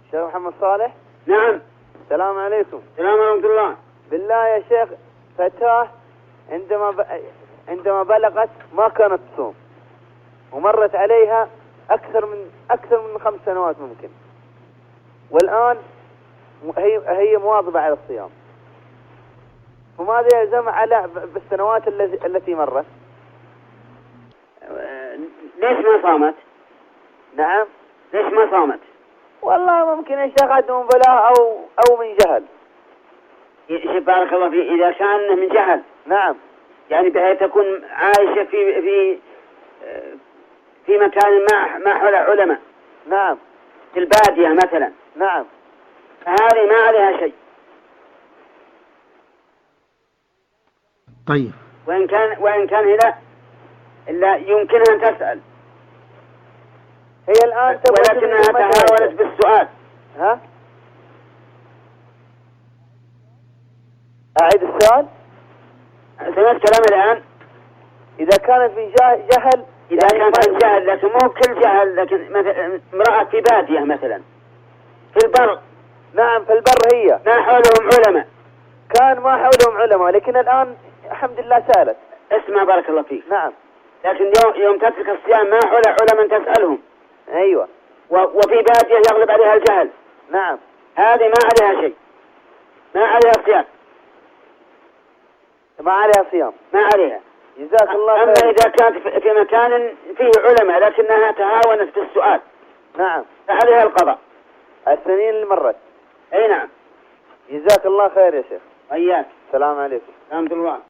شيخ محمد صالح. نعم. السلام عليكم. السلام ورحمة الله. بالله يا شيخ، فتاة عندما بلغت ما كانت تصوم، ومرت عليها أكثر من 5 سنوات ممكن، والآن هي مواظبة على الصيام، فماذا يلزم على بالسنوات التي مرت؟ ليش ما صامت؟ نعم. ليش ما صامت؟ والله ممكن يا شيخ عندهم بلاء أو من جهل. بارك الله فيه. إذا كان من جهل. نعم. يعني بحيث تكون عايشة في مكان ما حول علماء. نعم. في البادية مثلا. نعم. فهذه ما عليها شيء. طيب. وإن كان إلا يمكنها أن تسأل. هي الآن ولكنها تهاونت بالسؤال. ها؟ أعيد السؤال. سمعت كلام الآن. إذا كان في جهل. إذا كان في جهل، لكن مو كل جهل، لكن مثلا امرأة في بادية مثلا في البر. نعم، في البر هي ما حولهم علماء. كان ما حولهم علماء، لكن الآن الحمد لله سألت. اسمع بارك الله فيك. نعم. لكن يوم تترك الصيام ما حول علماء تسألهم. أيوة. وفي بادية يغلب عليها الجهل. نعم. هذه ما عليها شيء، ما عليها صيام. ما عليها صيام. ما عليها. جزاك الله خير. أما إذا كانت في مكان فيه علماء لكنها تهاونت في السؤال. نعم. فعليها القضاء. السنين اللي مرت. أي نعم. جزاك الله خير يا شيخ. وإياك. السلام عليكم. الحمد لله.